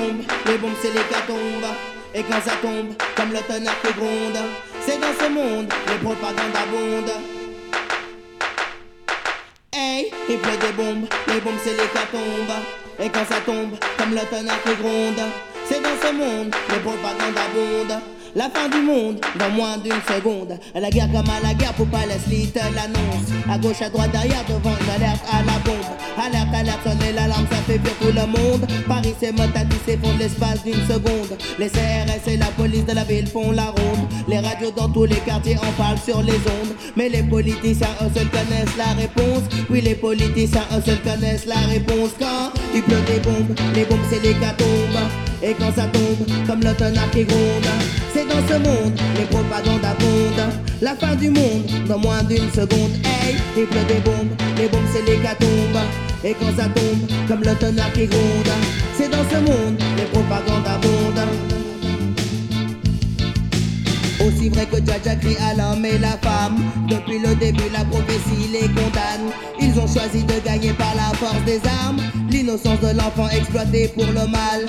bombes, les bombes c'est l'hécatombe. Et quand ça tombe, comme le tonnerre qui gronde, c'est dans ce monde, les propagandes abondent. Hey, il pleut des bombes, les bombes c'est l'hécatombe. Et quand ça tombe, comme le tonnerre qui gronde, c'est dans ce monde, les propagandes abondent. La fin du monde, dans moins d'une seconde. À la guerre comme à la guerre, pour Palès Little l'annonce. À gauche, à droite, derrière, devant une alerte à la bombe. Alerte, alerte, sonner l'alarme, ça fait fuir tout le monde. Paris s'émotatisse et fond l'espace d'une seconde. Les CRS et la police de la ville font la ronde. Les radios dans tous les quartiers en parlent sur les ondes. Mais les politiciens, eux seuls connaissent la réponse. Oui, les politiciens, eux seuls connaissent la réponse. Quand il pleut des bombes, les bombes c'est l'hécatombe. Et quand ça tombe, comme le tonnerre qui gronde, c'est dans ce monde, les propagandes abondent. La fin du monde, dans moins d'une seconde. Hey, il pleut des bombes, les bombes c'est l'hécatombe. Et quand ça tombe, comme le tonnerre qui gronde, c'est dans ce monde, les propagandes abondent. Aussi vrai que Dja crie à l'homme et la femme. Depuis le début la prophétie les condamne. Ils ont choisi de gagner par la force des armes. L'innocence de l'enfant exploitée pour le mal.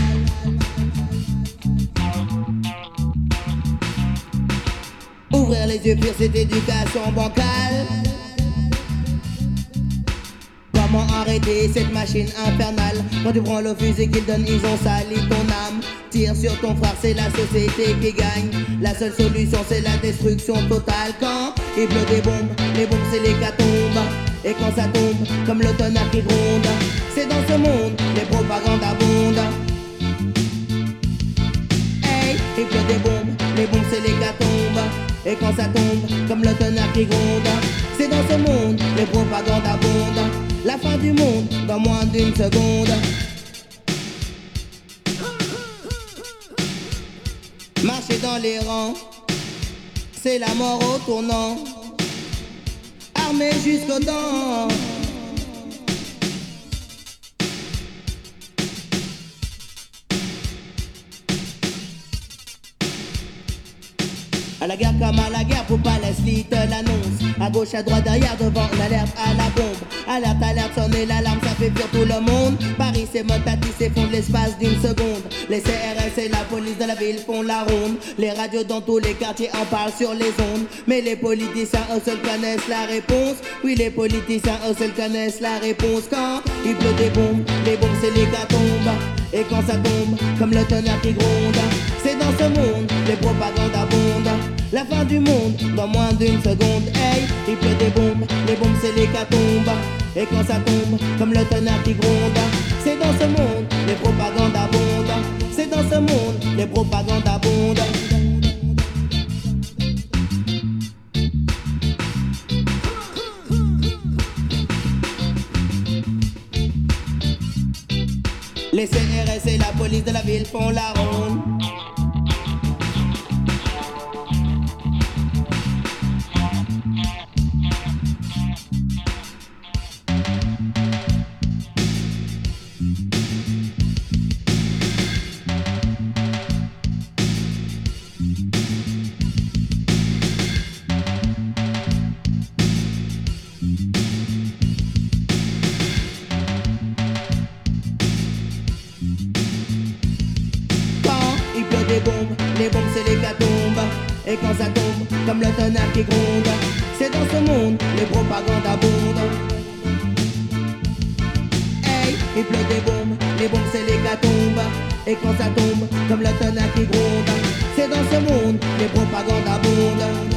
Ouvrir les yeux pire c'est éducation bancale. Comment arrêter cette machine infernale? Quand tu prends le fusil qu'ils donnent, ils ont sali ton âme. Tire sur ton frère, c'est la société qui gagne. La seule solution c'est la destruction totale. Quand il pleut des bombes, les bombes c'est l'hécatombe. Et quand ça tombe, comme le tonnerre qui gronde, c'est dans ce monde, les propagandes abondent. Hey, il pleut des bombes, les bombes c'est l'hécatombe. Et quand ça tombe, comme le tonnerre qui gronde, c'est dans ce monde, les propagandes abondent. La fin du monde, dans moins d'une seconde. Marcher dans les rangs, c'est la mort au tournant. Armé jusqu'aux dents. À la guerre comme à la guerre, pour Palès Little l'annonce. À gauche, à droite, derrière, devant une alerte à la bombe. Alerte, alerte, sonner l'alarme, ça fait fuir tout le monde. Paris s'émotatisse et fond l'espace d'une seconde. Les CRS et la police de la ville font la ronde. Les radios dans tous les quartiers en parlent sur les ondes. Mais les politiciens, eux seuls connaissent la réponse. Oui, les politiciens, eux seuls connaissent la réponse. Quand il pleut des bombes, les bombes c'est l'hécatombe. Et quand ça tombe, comme le tonnerre qui gronde, c'est dans ce monde, les propagandes abondent. La fin du monde, dans moins d'une seconde. Hey, il pleut des bombes, les bombes c'est l'hécatombe. Et quand ça tombe, comme le tonnerre qui gronde, c'est dans ce monde, les propagandes abondent. C'est dans ce monde, les propagandes abondent. Les CRS et la police de la ville font la ronde. Les bombes c'est l'hécatombe. Et quand ça tombe, comme le tonnerre qui gronde, c'est dans ce monde, les propagandes abondent. Hey, il pleut des bombes, les bombes c'est l'hécatombe. Et quand ça tombe, comme le tonnerre qui gronde, c'est dans ce monde, les propagandes abondent.